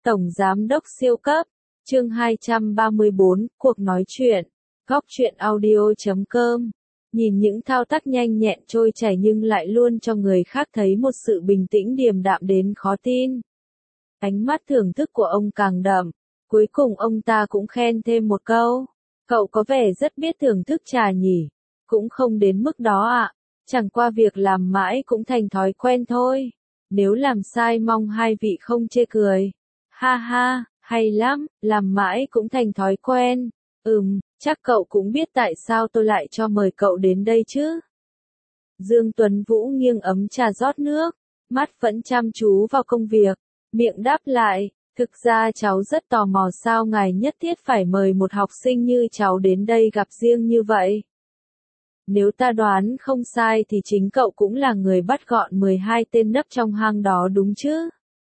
Tổng Giám đốc siêu cấp, chương 234, cuộc nói chuyện, góc chuyện audio.com. Nhìn những thao tác nhanh nhẹn trôi chảy nhưng lại luôn cho người khác thấy một sự bình tĩnh điềm đạm đến khó tin. Ánh mắt thưởng thức của ông càng đậm, cuối cùng ông ta cũng khen thêm một câu. Cậu có vẻ rất biết thưởng thức trà nhỉ, cũng không đến mức đó ạ, chẳng qua việc làm mãi cũng thành thói quen thôi. Nếu làm sai mong hai vị không chê cười. Ha ha, hay lắm, làm mãi cũng thành thói quen. Chắc cậu cũng biết tại sao tôi lại cho mời cậu đến đây chứ. Dương Tuấn Vũ nghiêng ấm trà rót nước, mắt vẫn chăm chú vào công việc, miệng đáp lại, thực ra cháu rất tò mò sao ngài nhất thiết phải mời một học sinh như cháu đến đây gặp riêng như vậy. Nếu ta đoán không sai thì chính cậu cũng là người bắt gọn 12 tên nấp trong hang đó đúng chứ?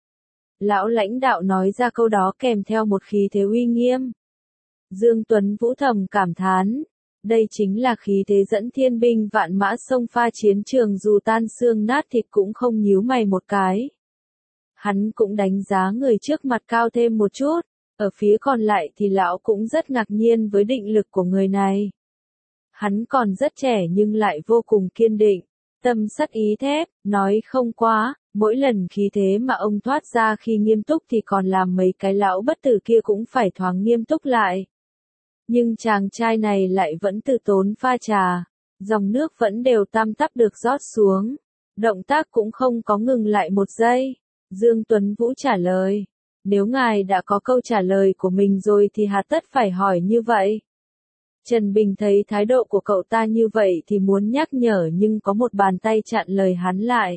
Lão lãnh đạo nói ra câu đó kèm theo một khí thế uy nghiêm. Dương Tuấn Vũ thầm cảm thán, đây chính là khí thế dẫn thiên binh vạn mã xông pha chiến trường dù tan xương nát thịt cũng không nhíu mày một cái. Hắn cũng đánh giá người trước mặt cao thêm một chút, ở phía còn lại thì lão cũng rất ngạc nhiên với định lực của người này. Hắn còn rất trẻ nhưng lại vô cùng kiên định, tâm sắt ý thép, nói không quá, mỗi lần khí thế mà ông thoát ra khi nghiêm túc thì còn làm mấy cái lão bất tử kia cũng phải thoáng nghiêm túc lại. Nhưng chàng trai này lại vẫn từ tốn pha trà, dòng nước vẫn đều tăm tắp được rót xuống, động tác cũng không có ngừng lại một giây. Dương Tuấn Vũ trả lời, nếu ngài đã có câu trả lời của mình rồi thì hà tất phải hỏi như vậy. Trần Bình thấy thái độ của cậu ta như vậy thì muốn nhắc nhở nhưng có một bàn tay chặn lời hắn lại.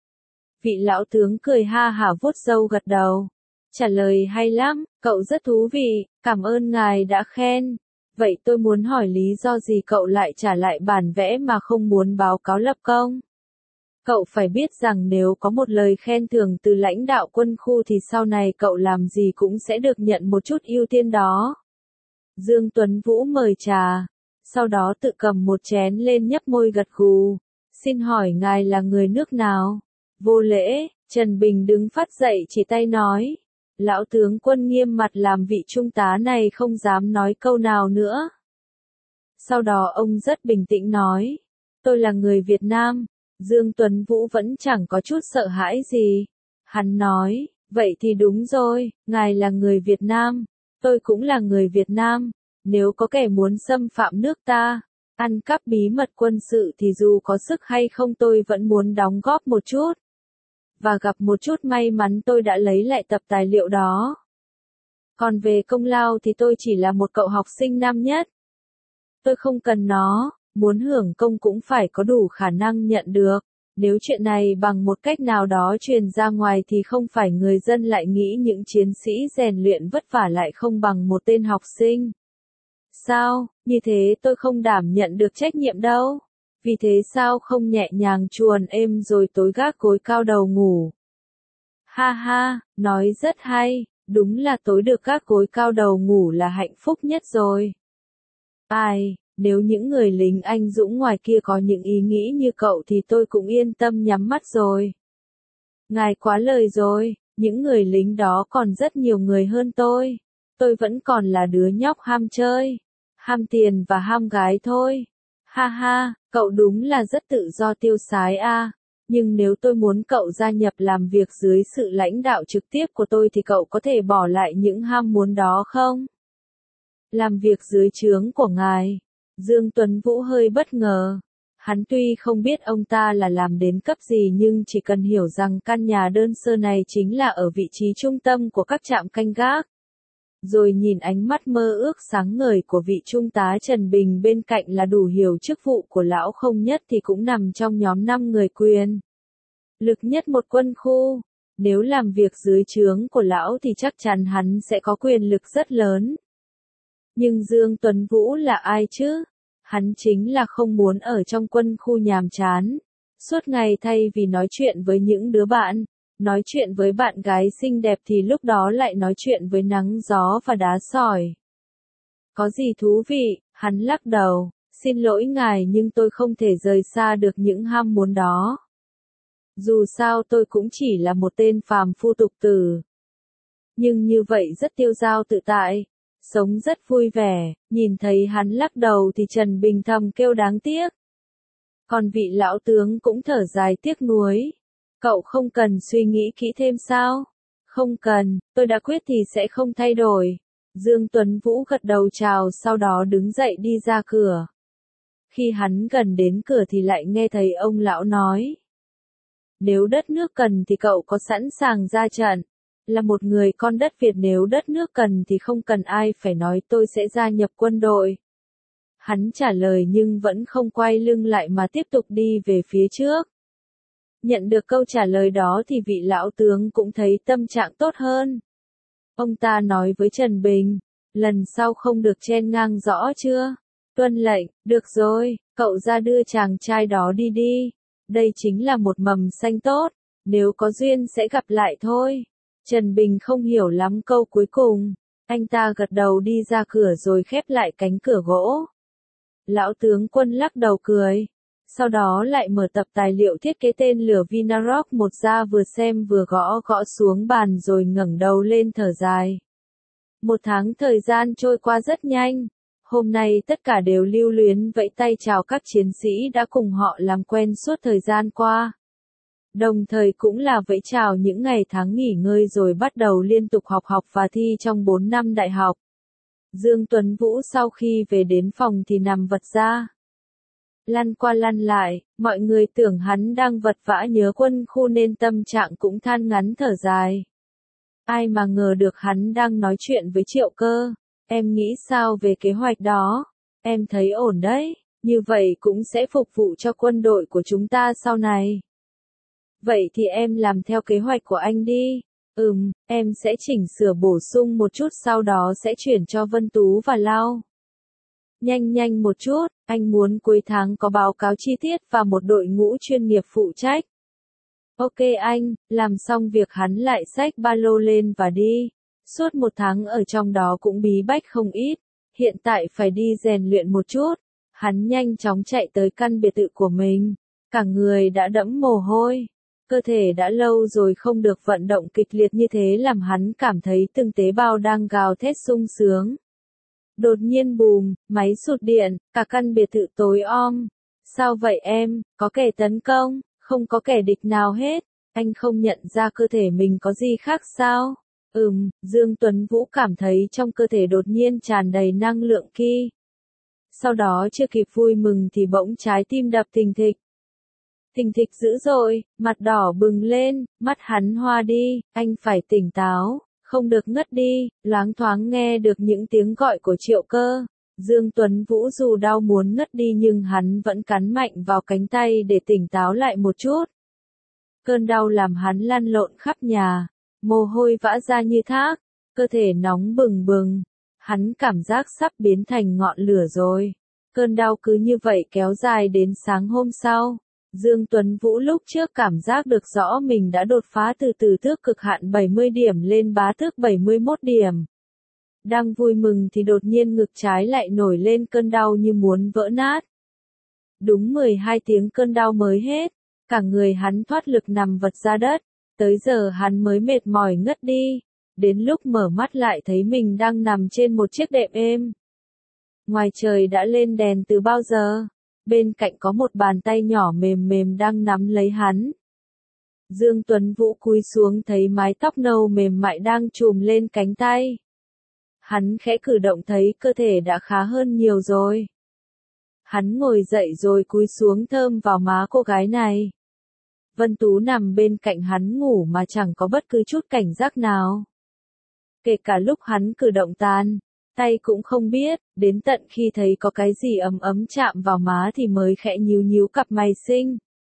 Vị lão tướng cười ha hả vuốt râu gật đầu. Trả lời hay lắm, cậu rất thú vị, cảm ơn ngài đã khen. Vậy tôi muốn hỏi lý do gì cậu lại trả lại bản vẽ mà không muốn báo cáo lập công? Cậu phải biết rằng nếu có một lời khen thưởng từ lãnh đạo quân khu thì sau này cậu làm gì cũng sẽ được nhận một chút ưu tiên đó. Dương Tuấn Vũ mời trà, sau đó tự cầm một chén lên nhấp môi gật gù. Xin hỏi ngài là người nước nào? Vô lễ, Trần Bình đứng phát dậy chỉ tay nói. Lão tướng quân nghiêm mặt làm vị trung tá này không dám nói câu nào nữa. Sau đó ông rất bình tĩnh nói. Tôi là người Việt Nam. Dương Tuấn Vũ vẫn chẳng có chút sợ hãi gì. Hắn nói, vậy thì đúng rồi, ngài là người Việt Nam. Tôi cũng là người Việt Nam, nếu có kẻ muốn xâm phạm nước ta, ăn cắp bí mật quân sự thì dù có sức hay không tôi vẫn muốn đóng góp một chút. Và gặp một chút may mắn tôi đã lấy lại tập tài liệu đó. Còn về công lao thì tôi chỉ là một cậu học sinh năm nhất. Tôi không cần nó, muốn hưởng công cũng phải có đủ khả năng nhận được. Nếu chuyện này bằng một cách nào đó truyền ra ngoài thì không phải người dân lại nghĩ những chiến sĩ rèn luyện vất vả lại không bằng một tên học sinh. Sao, như thế tôi không đảm nhận được trách nhiệm đâu. Vì thế sao không nhẹ nhàng chuồn êm rồi tối gác gối cao đầu ngủ. Ha ha, nói rất hay, đúng là tối được gác gối cao đầu ngủ là hạnh phúc nhất rồi. Ai, nếu những người lính anh dũng ngoài kia có những ý nghĩ như cậu thì tôi cũng yên tâm nhắm mắt rồi. Ngài quá lời rồi, những người lính đó còn rất nhiều người hơn tôi. Tôi vẫn còn là đứa nhóc ham chơi, ham tiền và ham gái thôi. Ha ha, cậu đúng là rất tự do tiêu sái a. Nhưng nếu tôi muốn cậu gia nhập làm việc dưới sự lãnh đạo trực tiếp của tôi thì cậu có thể bỏ lại những ham muốn đó không? Làm việc dưới trướng của ngài. Dương Tuấn Vũ hơi bất ngờ. Hắn tuy không biết ông ta là làm đến cấp gì nhưng chỉ cần hiểu rằng căn nhà đơn sơ này chính là ở vị trí trung tâm của các trạm canh gác. Rồi nhìn ánh mắt mơ ước sáng ngời của vị trung tá Trần Bình bên cạnh là đủ hiểu chức vụ của lão không nhất thì cũng nằm trong nhóm 5 người quyền lực nhất một quân khu. Nếu làm việc dưới trướng của lão thì chắc chắn hắn sẽ có quyền lực rất lớn. Nhưng Dương Tuấn Vũ là ai chứ? Hắn chính là không muốn ở trong quân khu nhàm chán. Suốt ngày thay vì nói chuyện với những đứa bạn, nói chuyện với bạn gái xinh đẹp thì lúc đó lại nói chuyện với nắng gió và đá sỏi. Có gì thú vị, hắn lắc đầu, xin lỗi ngài nhưng tôi không thể rời xa được những ham muốn đó. Dù sao tôi cũng chỉ là một tên phàm phu tục tử. nhưng như vậy rất tiêu dao tự tại, sống rất vui vẻ, nhìn thấy hắn lắc đầu thì Trần Bình thầm kêu đáng tiếc. Còn vị lão tướng cũng thở dài tiếc nuối. Cậu không cần suy nghĩ kỹ thêm sao? Không cần, tôi đã quyết thì sẽ không thay đổi. Dương Tuấn Vũ gật đầu chào sau đó đứng dậy đi ra cửa. Khi hắn gần đến cửa thì lại nghe thấy ông lão nói. Nếu đất nước cần thì cậu có sẵn sàng ra trận. Là một người con đất Việt, nếu đất nước cần thì không cần ai phải nói tôi sẽ gia nhập quân đội. Hắn trả lời nhưng vẫn không quay lưng lại mà tiếp tục đi về phía trước. Nhận được câu trả lời đó thì vị lão tướng cũng thấy tâm trạng tốt hơn. Ông ta nói với Trần Bình, lần sau không được chen ngang rõ chưa? Tuân lệnh, được rồi, cậu ra đưa chàng trai đó đi đi. Đây chính là một mầm xanh tốt, nếu có duyên sẽ gặp lại thôi. Trần Bình không hiểu lắm câu cuối cùng, anh ta gật đầu đi ra cửa rồi khép lại cánh cửa gỗ. Lão tướng Quân lắc đầu cười, sau đó lại mở tập tài liệu thiết kế tên lửa Vinarok một ra vừa xem vừa gõ gõ xuống bàn rồi ngẩng đầu lên thở dài. 1 tháng thời gian trôi qua rất nhanh, hôm nay tất cả đều lưu luyến vẫy tay chào các chiến sĩ đã cùng họ làm quen suốt thời gian qua. Đồng thời cũng là vẫy chào những ngày tháng nghỉ ngơi rồi bắt đầu liên tục học và thi trong 4 năm đại học. Dương Tuấn Vũ sau khi về đến phòng thì nằm vật ra. Lăn qua lăn lại, mọi người tưởng hắn đang vật vã nhớ quân khu nên tâm trạng cũng than ngắn thở dài. Ai mà ngờ được hắn đang nói chuyện với Triệu Cơ. Em nghĩ sao về kế hoạch đó? Em thấy ổn đấy, như vậy cũng sẽ phục vụ cho quân đội của chúng ta sau này. Vậy thì em làm theo kế hoạch của anh đi. Em sẽ chỉnh sửa bổ sung một chút sau đó sẽ chuyển cho Vân Tú và Lao. Nhanh một chút, anh muốn cuối tháng có báo cáo chi tiết và một đội ngũ chuyên nghiệp phụ trách. Ok anh, làm xong việc hắn lại xách ba lô lên và đi. Suốt 1 tháng ở trong đó cũng bí bách không ít, hiện tại phải đi rèn luyện một chút. Hắn nhanh chóng chạy tới căn biệt thự của mình, cả người đã đẫm mồ hôi. Cơ thể đã lâu rồi không được vận động kịch liệt như thế làm hắn cảm thấy từng tế bào đang gào thét sung sướng. Đột nhiên bùm, máy sụt điện, cả căn biệt thự tối om. Sao vậy em, có kẻ tấn công, không có kẻ địch nào hết, anh không nhận ra cơ thể mình có gì khác sao? Dương Tuấn Vũ cảm thấy trong cơ thể đột nhiên tràn đầy năng lượng ki. Sau đó chưa kịp vui mừng thì bỗng trái tim đập thình thịch. Thình thịch dữ dội, mặt đỏ bừng lên, mắt hắn hoa đi, anh phải tỉnh táo, không được ngất đi, loáng thoáng nghe được những tiếng gọi của Triệu Cơ. Dương Tuấn Vũ dù đau muốn ngất đi nhưng hắn vẫn cắn mạnh vào cánh tay để tỉnh táo lại một chút. Cơn đau làm hắn lăn lộn khắp nhà, mồ hôi vã ra như thác, cơ thể nóng bừng bừng, hắn cảm giác sắp biến thành ngọn lửa rồi. Cơn đau cứ như vậy kéo dài đến sáng hôm sau. Dương Tuấn Vũ lúc trước cảm giác được rõ mình đã đột phá từ thước cực hạn 70 điểm lên bá thước 71 điểm. Đang vui mừng thì đột nhiên ngực trái lại nổi lên cơn đau như muốn vỡ nát. Đúng 12 tiếng cơn đau mới hết, cả người hắn thoát lực nằm vật ra đất, tới giờ hắn mới mệt mỏi ngất đi, đến lúc mở mắt lại thấy mình đang nằm trên một chiếc đệm êm. Ngoài trời đã lên đèn từ bao giờ, bên cạnh có một bàn tay nhỏ mềm mềm đang nắm lấy hắn. Dương Tuấn Vũ cúi xuống thấy mái tóc nâu mềm mại đang trùm lên cánh tay. Hắn khẽ cử động thấy cơ thể đã khá hơn nhiều rồi. Hắn ngồi dậy rồi cúi xuống thơm vào má cô gái này. Vân Tú nằm bên cạnh hắn ngủ mà chẳng có bất cứ chút cảnh giác nào. Kể cả lúc hắn cử động tay cũng không biết, đến tận khi thấy có cái gì ấm ấm chạm vào má thì mới khẽ nhíu nhíu cặp mày xinh.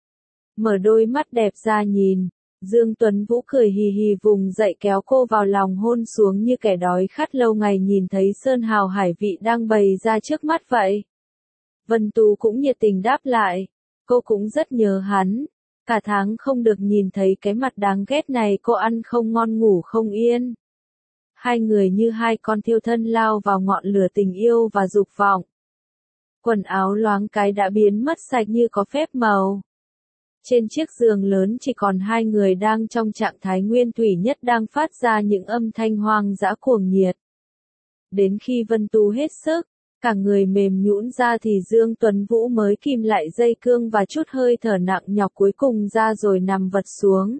Mở đôi mắt đẹp ra nhìn, Dương Tuấn Vũ cười hì hì vùng dậy kéo cô vào lòng hôn xuống như kẻ đói khát lâu ngày nhìn thấy sơn hào hải vị đang bày ra trước mắt vậy. Vân Tú cũng nhiệt tình đáp lại, cô cũng rất nhớ hắn, cả tháng không được nhìn thấy cái mặt đáng ghét này cô ăn không ngon ngủ không yên. Hai người như hai con thiêu thân lao vào ngọn lửa tình yêu và dục vọng. Quần áo loáng cái đã biến mất sạch như có phép màu. Trên chiếc giường lớn chỉ còn hai người đang trong trạng thái nguyên thủy nhất đang phát ra những âm thanh hoang dã cuồng nhiệt. Đến khi Vân Tú hết sức, cả người mềm nhũn ra thì Dương Tuấn Vũ mới kìm lại dây cương và chút hơi thở nặng nhọc cuối cùng ra rồi nằm vật xuống.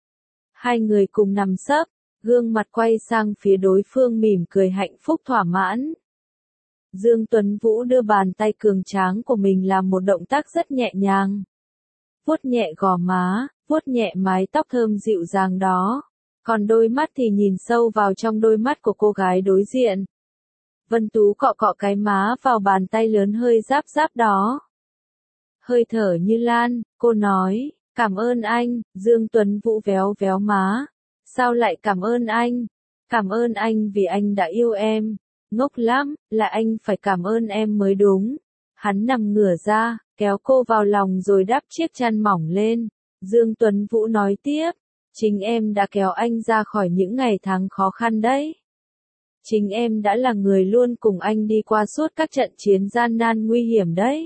Hai người cùng nằm sấp, gương mặt quay sang phía đối phương mỉm cười hạnh phúc thỏa mãn. Dương Tuấn Vũ đưa bàn tay cường tráng của mình làm một động tác rất nhẹ nhàng. Vuốt nhẹ gò má, vuốt nhẹ mái tóc thơm dịu dàng đó. Còn đôi mắt thì nhìn sâu vào trong đôi mắt của cô gái đối diện. Vân Tú cọ cọ cái má vào bàn tay lớn hơi ráp ráp đó. Hơi thở như lan, cô nói, cảm ơn anh. Dương Tuấn Vũ véo véo má. Sao lại cảm ơn anh? Cảm ơn anh vì anh đã yêu em. Ngốc lắm, là anh phải cảm ơn em mới đúng. Hắn nằm ngửa ra, kéo cô vào lòng rồi đắp chiếc chăn mỏng lên. Dương Tuấn Vũ nói tiếp, chính em đã kéo anh ra khỏi những ngày tháng khó khăn đấy. Chính em đã là người luôn cùng anh đi qua suốt các trận chiến gian nan nguy hiểm đấy.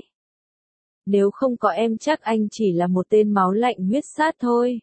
Nếu không có em chắc anh chỉ là một tên máu lạnh huyết sát thôi.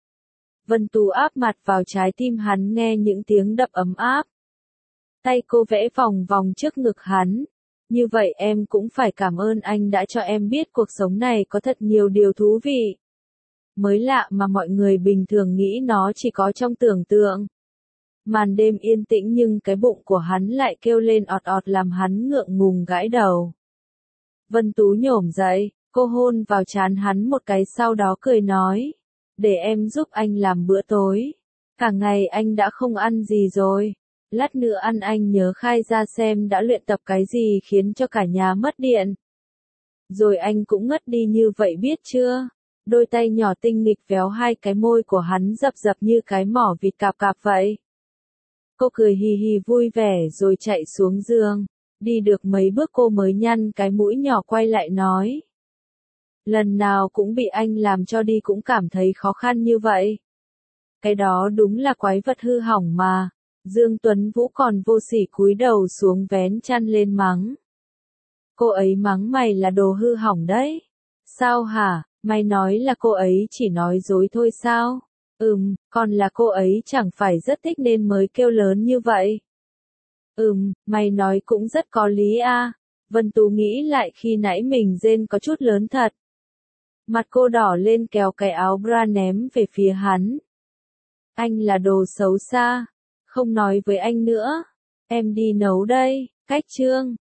Vân Tú áp mặt vào trái tim hắn nghe những tiếng đập ấm áp. Tay cô vẽ vòng vòng trước ngực hắn. Như vậy em cũng phải cảm ơn anh đã cho em biết cuộc sống này có thật nhiều điều thú vị. Mới lạ mà mọi người bình thường nghĩ nó chỉ có trong tưởng tượng. Màn đêm yên tĩnh nhưng cái bụng của hắn lại kêu lên ọt ọt làm hắn ngượng ngùng gãi đầu. Vân Tú nhổm dậy, cô hôn vào trán hắn một cái sau đó cười nói. Để em giúp anh làm bữa tối. Cả ngày anh đã không ăn gì rồi. Lát nữa ăn anh nhớ khai ra xem đã luyện tập cái gì khiến cho cả nhà mất điện. Rồi anh cũng ngất đi như vậy biết chưa? Đôi tay nhỏ tinh nghịch véo hai cái môi của hắn dập dập như cái mỏ vịt cạp cạp vậy. Cô cười hì hì vui vẻ rồi chạy xuống giường. Đi được mấy bước cô mới nhăn cái mũi nhỏ quay lại nói. Lần nào cũng bị anh làm cho đi cũng cảm thấy khó khăn như vậy. Cái đó đúng là quái vật hư hỏng mà. Dương Tuấn Vũ còn vô sỉ cúi đầu xuống vén chăn lên mắng. Cô ấy mắng mày là đồ hư hỏng đấy. Sao hả, mày nói là cô ấy chỉ nói dối thôi sao? Còn là cô ấy chẳng phải rất thích nên mới kêu lớn như vậy. Mày nói cũng rất có lý a. Vân Tú nghĩ lại khi nãy mình rên có chút lớn thật. Mặt cô đỏ lên kéo cái áo bra ném về phía hắn. Anh là đồ xấu xa. Không nói với anh nữa. Em đi nấu đây. Cách chương